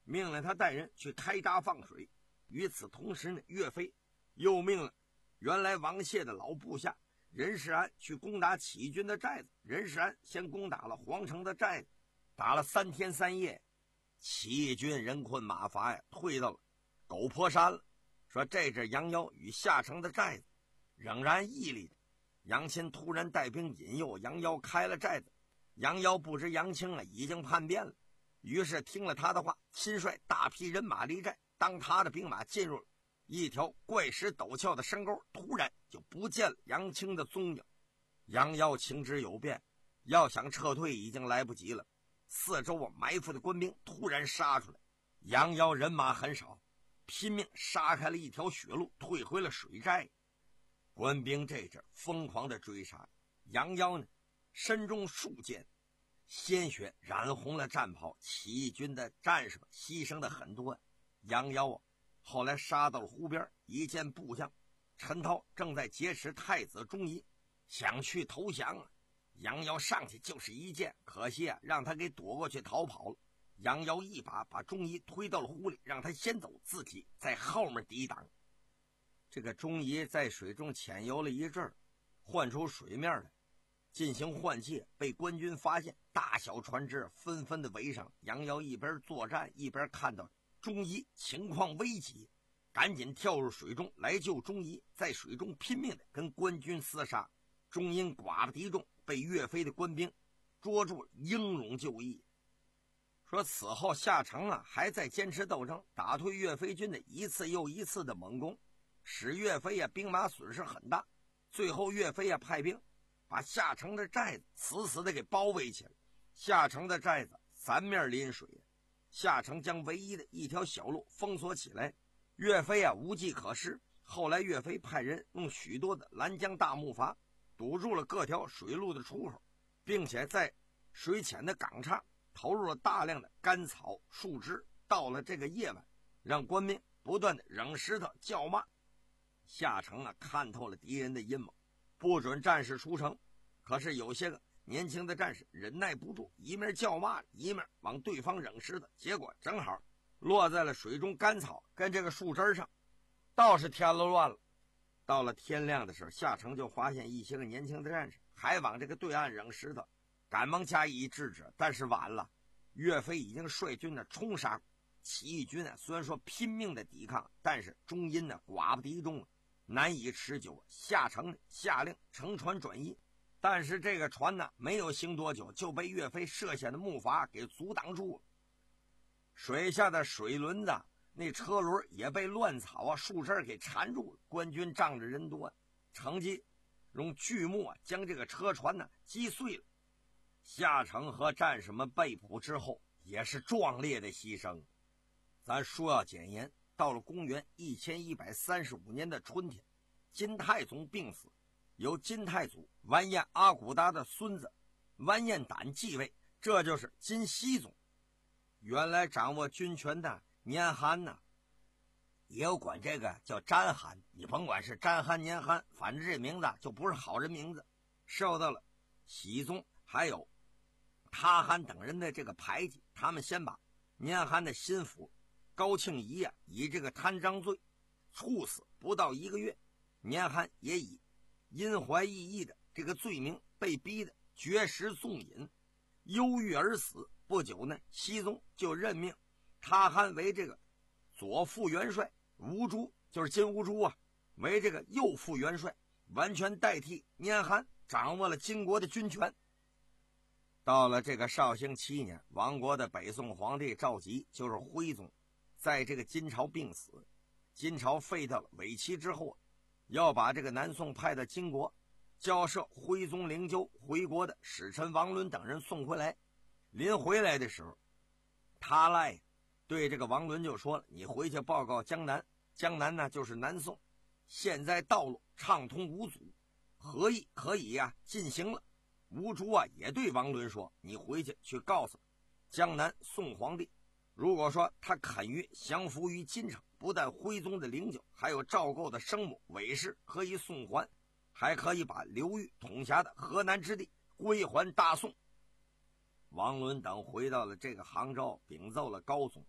命令他带人去开闸放水。与此同时呢，岳飞又命令原来王谢的老部下任世安去攻打起义军的寨子。任世安先攻打了皇城的寨子，打了三天三夜，起义军人困马乏呀，退到了狗坡山了。说这阵杨妖与下城的寨子仍然屹立着。杨钦突然带兵引诱杨妖开了寨子，杨妖不知杨清啊已经叛变了，于是听了他的话，亲率大批人马离寨。当他的兵马进入一条怪石陡峭的山沟，突然就不见了杨清的踪影。杨妖情知有变，要想撤退已经来不及了。四周啊埋伏的官兵突然杀出来，杨妖人马很少，拼命杀开了一条血路，退回了水寨。官兵这阵疯狂的追杀，杨妖呢身中数箭，鲜血染红了战袍，起义军的战士们牺牲的很多。杨妖啊后来杀到了湖边，一见部将陈涛正在劫持太子钟仪，想去投降啊。杨妖上去就是一箭，可惜啊让他给躲过去逃跑了。杨妖一把把钟仪推到了湖里，让他先走，自己在后面抵挡。这个钟仪在水中潜游了一阵儿，换出水面来进行换气，被官军发现，大小船只纷纷的围上。杨妖一边作战一边看到钟仪情况危急，赶紧跳入水中来救钟仪，在水中拼命的跟官军厮杀。钟因寡不敌众，被岳飞的官兵捉住，英勇就义。说此后下城啊还在坚持斗争，打退岳飞军的一次又一次的猛攻，使岳飞啊兵马损失很大。最后岳飞啊派兵把下城的寨子死死的给包围起来。下城的寨子三面临水，下城将唯一的一条小路封锁起来，岳飞啊无计可施。后来岳飞派人用许多的拦江大木筏堵住了各条水路的出口，并且在水浅的港岔投入了大量的干草树枝。到了这个夜晚，让官兵不断的扔石头叫骂。下城啊看透了敌人的阴谋，不准战士出城。可是有些个年轻的战士忍耐不住，一面叫骂一面往对方扔石头，结果正好落在了水中干草跟这个树枝上，倒是添了乱了。到了天亮的时候，下城就发现一些个年轻的战士还往这个对岸扔石头，赶忙加以制止，但是晚了，岳飞已经率军呢冲杀。起义军啊虽然说拼命的抵抗，但是钟因呢寡不敌众，难以持久。下城下令乘船转移，但是这个船呢没有行多久就被岳飞设下的木筏给阻挡住了。水下的水轮子那车轮也被乱草啊树枝给缠住了。官军仗着人多，乘机用巨木啊将这个车船呢击碎了。下城和战士们被捕之后也是壮烈的牺牲。咱说要简言，到了公元一千一百三十五年的春天，金太宗病死，由金太祖完颜阿骨达的孙子完颜亶继位，这就是金熙宗。原来掌握军权的年憨呢，也有管这个叫詹憨，你甭管是詹憨年憨，反正这名字就不是好人名字，受到了熹宗还有他憨等人的这个排挤。他们先把年憨的心腹高庆仪啊以这个贪赃罪处死，不到一个月，年憨也以因怀异议的这个罪名被逼的绝食纵饮，忧郁而死。不久呢，熹宗就任命他憨为这个左副元帅，吴珠就是金兀术啊为这个右副元帅，完全代替年憨掌握了金国的军权。到了这个绍兴七年，亡国的北宋皇帝赵佶就是徽宗，在这个金朝病死。金朝废掉了伪齐之后，要把这个南宋派的金国交涉徽宗灵柩回国的使臣王伦等人送回来。临回来的时候，他赖对这个王伦就说了，你回去报告江南，江南呢就是南宋，现在道路畅通无阻，合议可以呀、啊、进行了。吴珠啊也对王伦说，你回去去告诉江南宋皇帝，如果说他肯于降服于金城，不但徽宗的灵柩，还有赵构的生母韦氏可以送还，还可以把刘裕统辖的河南之地归还大宋。王伦等回到了这个杭州，禀奏了高宗。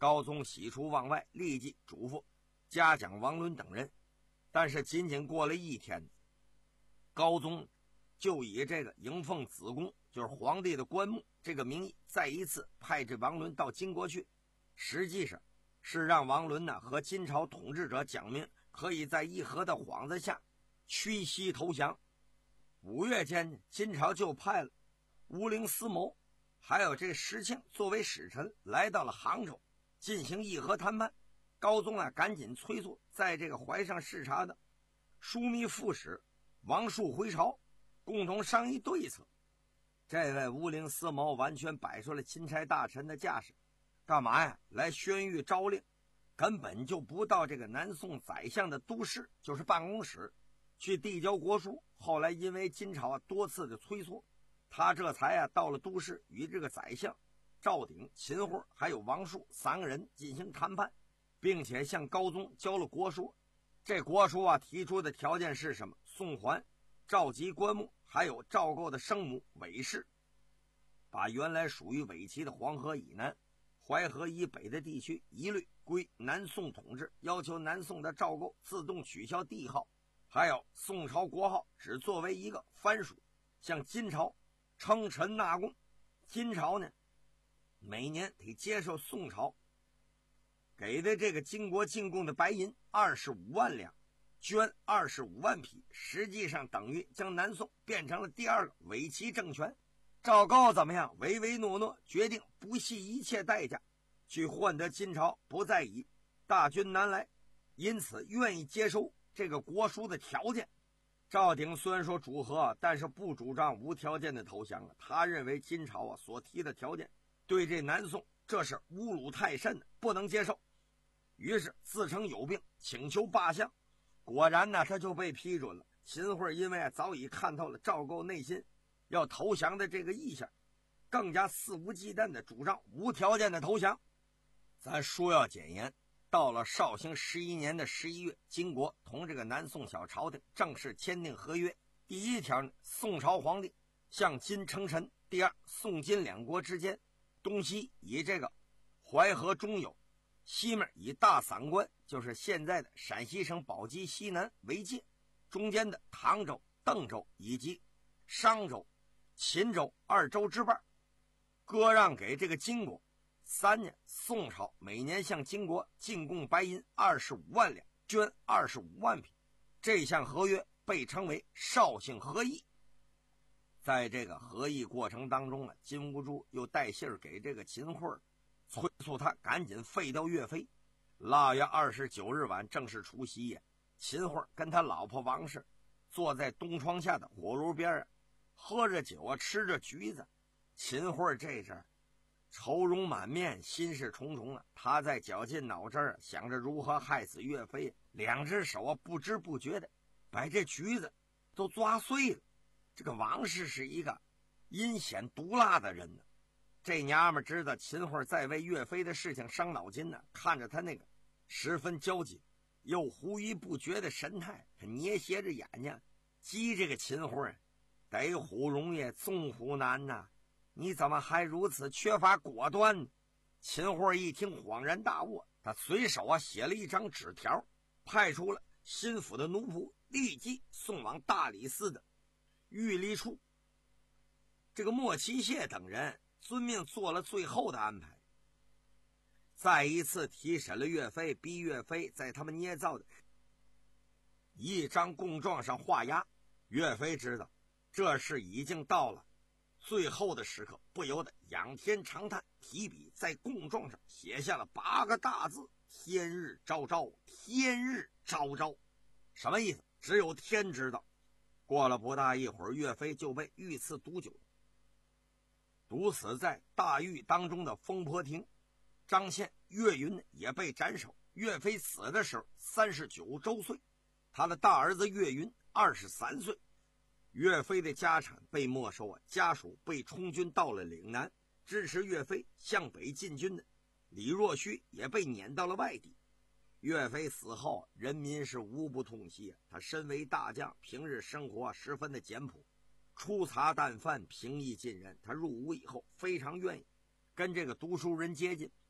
高宗喜出望外，立即嘱咐嘉奖王伦等人。但是仅仅过了一天，高宗就以这个迎奉子贡，就是皇帝的棺木这个名义，再一次派这王伦到金国去，实际上是让王伦呢和金朝统治者讲明，可以在议和的幌子下屈膝投降。五月间，金朝就派了乌灵思谋还有这石庆作为使臣来到了杭州进行议和谈判。高宗啊赶紧催促在这个淮上视察的枢密副使王树回朝，共同商议对策。这位乌灵思谋完全摆出了钦差大臣的架势，干嘛呀？来宣谕诏令，根本就不到这个南宋宰相的都市，就是办公室去递交国书。后来因为金朝啊多次的催促，他这才啊到了都市，与这个宰相赵鼎、秦桧还有王树三个人进行谈判，并且向高宗交了国书。这国书啊提出的条件是什么？送还赵佶棺木还有赵构的生母韦氏，把原来属于伪齐的黄河以南、淮河以北的地区一律归南宋统治，要求南宋的赵构自动取消帝号，还有宋朝国号只作为一个藩属，向金朝称臣纳贡。金朝呢每年得接受宋朝给的这个金国进贡的白银二十五万两，绢二十五万匹，实际上等于将南宋变成了第二个伪齐政权。赵构怎么样？唯唯诺诺，决定不惜一切代价去换得金朝不再以大军南来，因此愿意接收这个国书的条件。赵鼎虽然说主和，但是不主张无条件的投降啊。他认为金朝啊所提的条件对这南宋这是侮辱太甚的，不能接受。于是自称有病，请求罢相。果然呢，他就被批准了。秦桧因为早已看透了赵构内心要投降的这个意向，更加肆无忌惮的主张无条件的投降。咱说要简言，到了绍兴十一年的十一月，金国同这个南宋小朝廷正式签订合约。第一条呢，宋朝皇帝向金称臣；第二，宋金两国之间东西以这个淮河中游，西面以大散关，就是现在的陕西省宝鸡西南为界，中间的唐州、邓州以及商州、秦州二州之半割让给这个金国。三年，宋朝每年向金国进贡白银二十五万两，绢二十五万匹。这项合约被称为绍兴和议。在这个和议过程当中啊，金兀术又带信儿给这个秦桧，催促他赶紧废掉岳飞。腊月二十九日晚正式除夕夜，秦桧跟他老婆王氏坐在东窗下的火炉边啊，喝着酒啊，吃着橘子。秦桧这阵愁容满面，心事重重啊，他在绞尽脑汁儿想着如何害死岳飞，两只手啊不知不觉的把这橘子都抓碎了。这个王氏是一个阴险毒辣的人呢，这娘们知道秦桧在为岳飞的事情伤脑筋呢，看着他那个十分焦急又狐疑不决的神态，他捏斜着眼睛激这个秦桧，逮虎容易纵虎难呐、啊，你怎么还如此缺乏果断呢？秦桧一听恍然大悟，他随手啊写了一张纸条，派出了心腹的奴仆立即送往大理寺的御历处。这个莫奇谢等人遵命做了最后的安排，再一次提审了岳飞，逼岳飞在他们捏造的一张供状上画押。岳飞知道这事已经到了最后的时刻，不由得仰天长叹，提笔在供状上写下了八个大字：天日昭昭，天日昭昭。什么意思？只有天知道。过了不大一会儿，岳飞就被御赐毒酒，毒死在大狱当中的风波亭。张宪、岳云也被斩首。岳飞死的时候三十九周岁，他的大儿子岳云二十三岁。岳飞的家产被没收啊，家属被充军到了岭南。支持岳飞向北进军的李若虚也被撵到了外地。岳飞死后，人民是无不痛惜啊。他身为大将，平日生活十分的简朴，粗茶淡饭，平易近人。他入伍以后非常愿意跟这个读书人接近，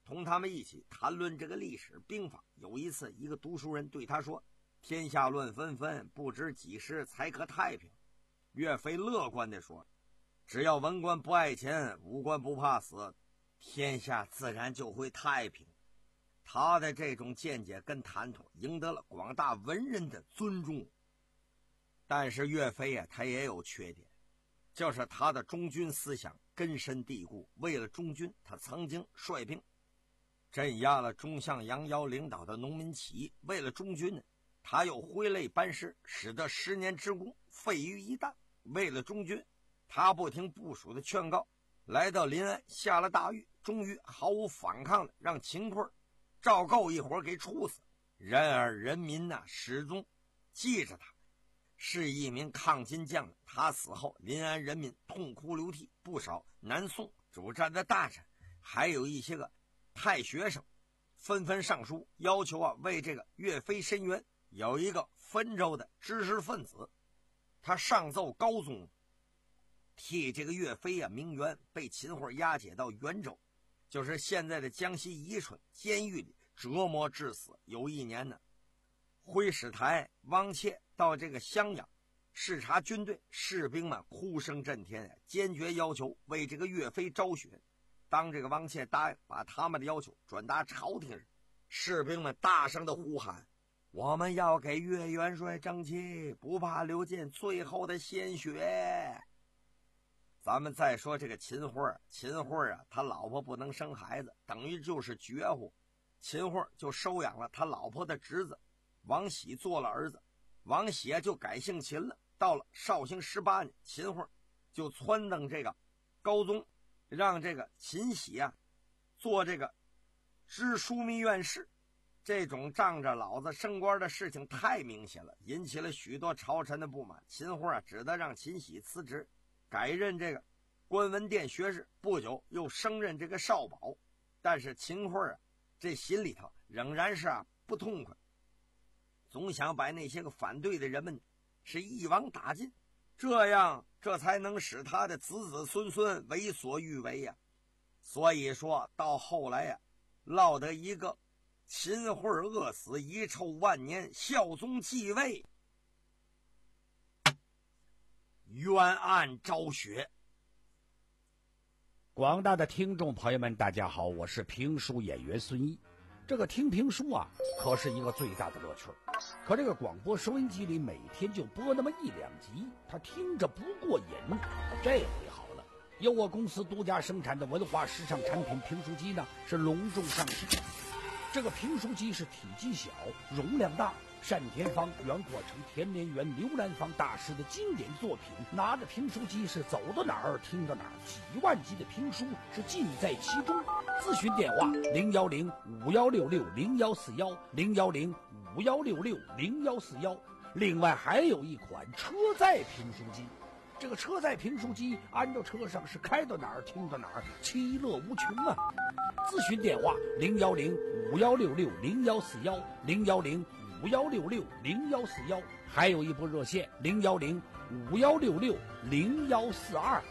同他们一起谈论这个历史兵法。有一次，一个读书人对他说：“天下乱纷纷，不知几时才可太平。”岳飞乐观地说：“只要文官不爱钱，武官不怕死，天下自然就会太平。”他的这种见解跟谈吐赢得了广大文人的尊重。但是岳飞啊，他也有缺点，就是他的忠君思想根深蒂固。为了忠君，他曾经率兵镇压了中相杨尧领导的农民起义。为了忠君呢，他又挥泪班师，使得十年之功废于一旦。为了忠君，他不听部属的劝告，来到临安下了大狱，终于毫无反抗的让秦桧、赵构一伙给处死。然而人民呐、啊，始终记着他是一名抗金将领。他死后，临安人民痛哭流涕，不少南宋主战的大臣，还有一些个太学生，纷纷上书要求啊，为这个岳飞申冤。有一个汾州的知识分子，他上奏高宗，替这个岳飞啊鸣冤，被秦桧押解到元州，就是现在的江西宜春监狱里折磨致死。有一年呢，徽使台汪窃到这个襄阳视察军队，士兵们哭声震天，坚决要求为这个岳飞昭雪。当这个汪窃答应把他们的要求转达朝廷时，士兵们大声的呼喊：“我们要给岳元帅争气，不怕流尽最后的鲜血。”咱们再说这个秦桧，秦桧啊，他老婆不能生孩子，等于就是绝户。秦桧就收养了他老婆的侄子王喜做了儿子，王喜就改姓秦了。到了绍兴十八年，秦桧就撺掇这个高宗，让这个秦喜啊做这个知枢密院事。这种仗着老子升官的事情太明显了，引起了许多朝臣的不满。秦桧啊只得让秦喜辞职，改任这个观文殿学士。不久又升任这个少保。但是秦桧啊这心里头仍然是啊不痛快，总想把那些个反对的人们是一网打尽，这样这才能使他的子子孙孙为所欲为呀、啊。所以说到后来呀、啊，落得一个秦桧饿死，遗臭万年，孝宗继位，冤案昭雪。 广大的听众朋友们，大家好，我是评书演员孙一。这个听评书啊，可是一个最大的乐趣。可这个广播收音机里每天就播那么一两集，他听着不过瘾。这回好了，由我公司独家生产的文化时尚产品评书机呢，是隆重上市。这个评书机是体积小，容量大，单田芳、袁阔成、田连元、刘兰芳大师的经典作品。拿着评书机是走到哪儿听到哪儿，几万集的评书是尽在其中。咨询电话零幺零五幺六六零幺四幺零幺零五幺六六零幺四幺。另外还有一款车载评书机，这个车载评书机安到车上是开到哪儿听到哪儿，其乐无穷啊！咨询电话零幺零五幺六六零幺四幺零幺零五幺六六零幺四幺，还有一部热线零幺零五幺六六零幺四二。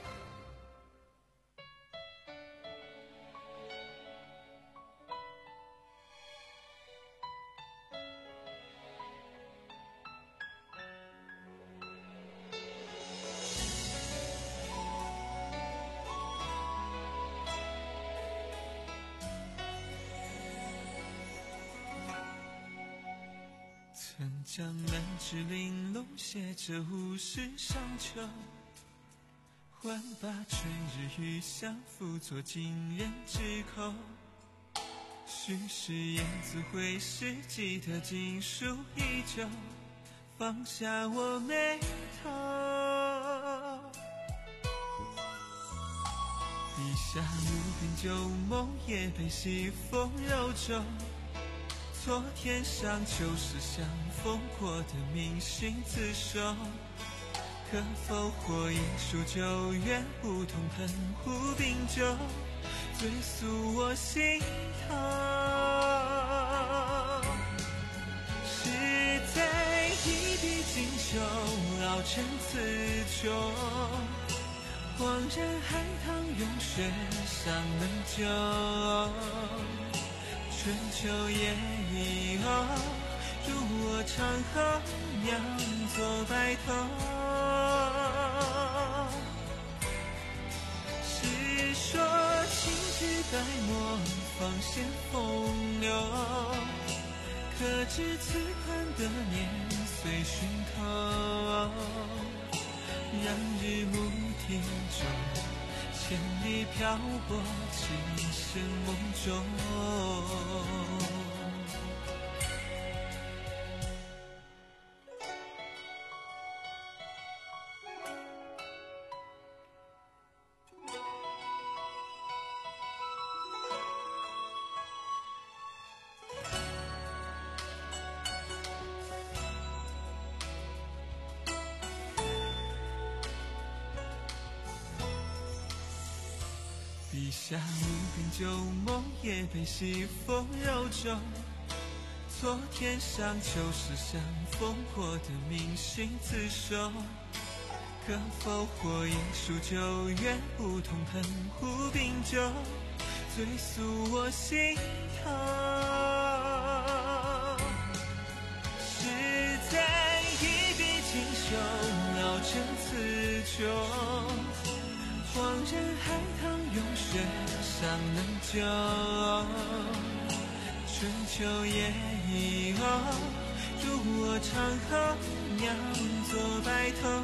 曾江南之玲珑写着物是伤秋，换把春日余香付作今人之口。虚实言自会是记得锦书依旧，放下我眉头。笔下无边旧梦，也被西风揉皱。昨天上秋时相逢过的铭心自守，可否或一数旧缘，不同喷壶冰酒，醉诉我心头。是在一笔锦绣，熬成词酒， 恍然海棠涌雪上能酒，春秋也已哦，如我长河酿作白头。是说青枝白沫芳鲜风流，可知此宽的年岁熏透，让日暮庭中，千里漂泊，情深梦中。笔下无边旧梦，也被西风揉皱。昨天上秋时相逢过的铭心自守，可否火影数九月，梧桐喷壶冰酒，醉诉我心头。是在一笔锦绣，熬成此酒。恍然海棠涌雪上能酒，春秋也已哦，如我长河酿作白头。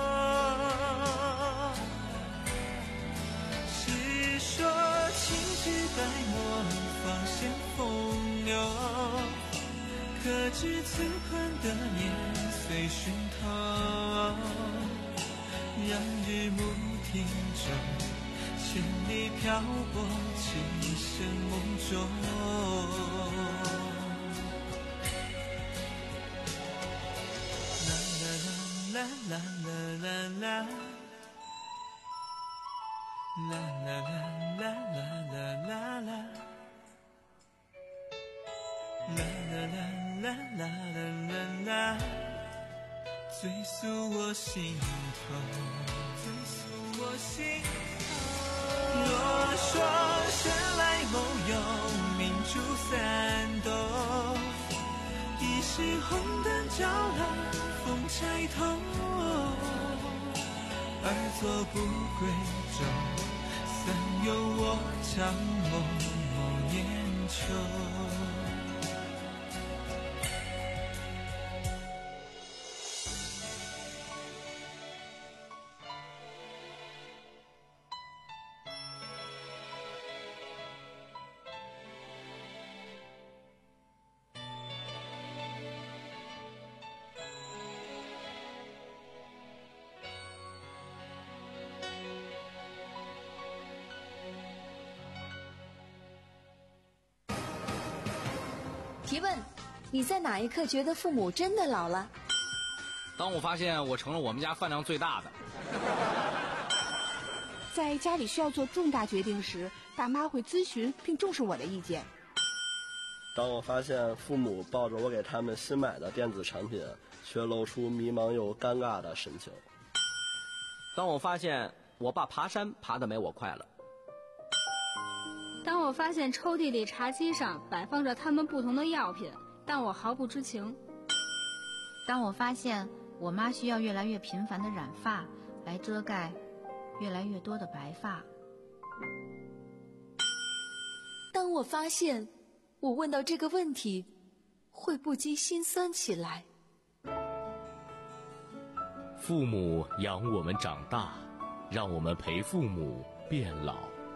是说青枝白沫芳鲜风流，可知此宽的年岁熏透，让日暮庭中，千里漂泊，情深梦中。啦啦啦啦啦啦啦啦啦啦啦啦啦啦啦啦啦啦，醉诉我心头，醉诉我心头。若说生来梦有明珠三斗，一时红灯照了风钗头，而作不归舟，三有我长梦某年秋。 提问：你在哪一刻觉得父母真的老了？ 当我发现我成了我们家饭量最大的。 在家里需要做重大决定时，爸妈会咨询并重视我的意见。 当我发现父母抱着我给他们新买的电子产品，却露出迷茫又尴尬的神情。 当我发现我爸爬山爬得没我快了。 当我发现抽屉里茶几上摆放着他们不同的药品，但我毫不知情。 当我发现我妈需要越来越频繁的染发来遮盖越来越多的白发。 当我发现我问到这个问题会不禁心酸起来。 父母养我们长大，让我们陪父母变老。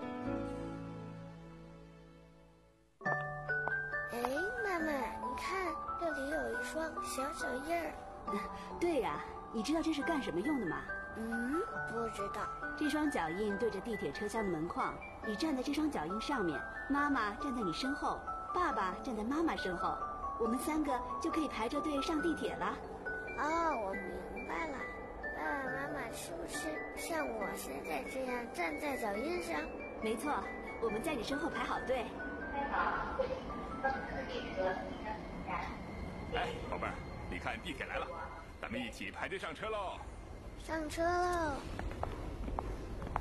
哎，妈妈，你看这里有一双小脚印儿。 对呀、啊，你知道这是干什么用的吗？ 嗯，不知道。 这双脚印对着地铁车厢的门框，你站在这双脚印上面，妈妈站在你身后，爸爸站在妈妈身后，我们三个就可以排着队上地铁了。 哦，我明白了。爸爸妈妈是不是像我现在这样站在脚印上？ 没错，我们在你身后排好队。 排好，上次地车哎，宝贝儿，你看地铁来了，咱们一起排队上车喽！ 上车喽！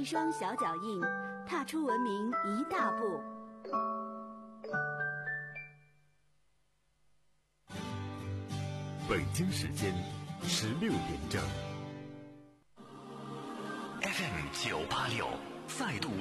一双小脚印，踏出文明一大步。 北京时间十六点整。 F M 九八六再度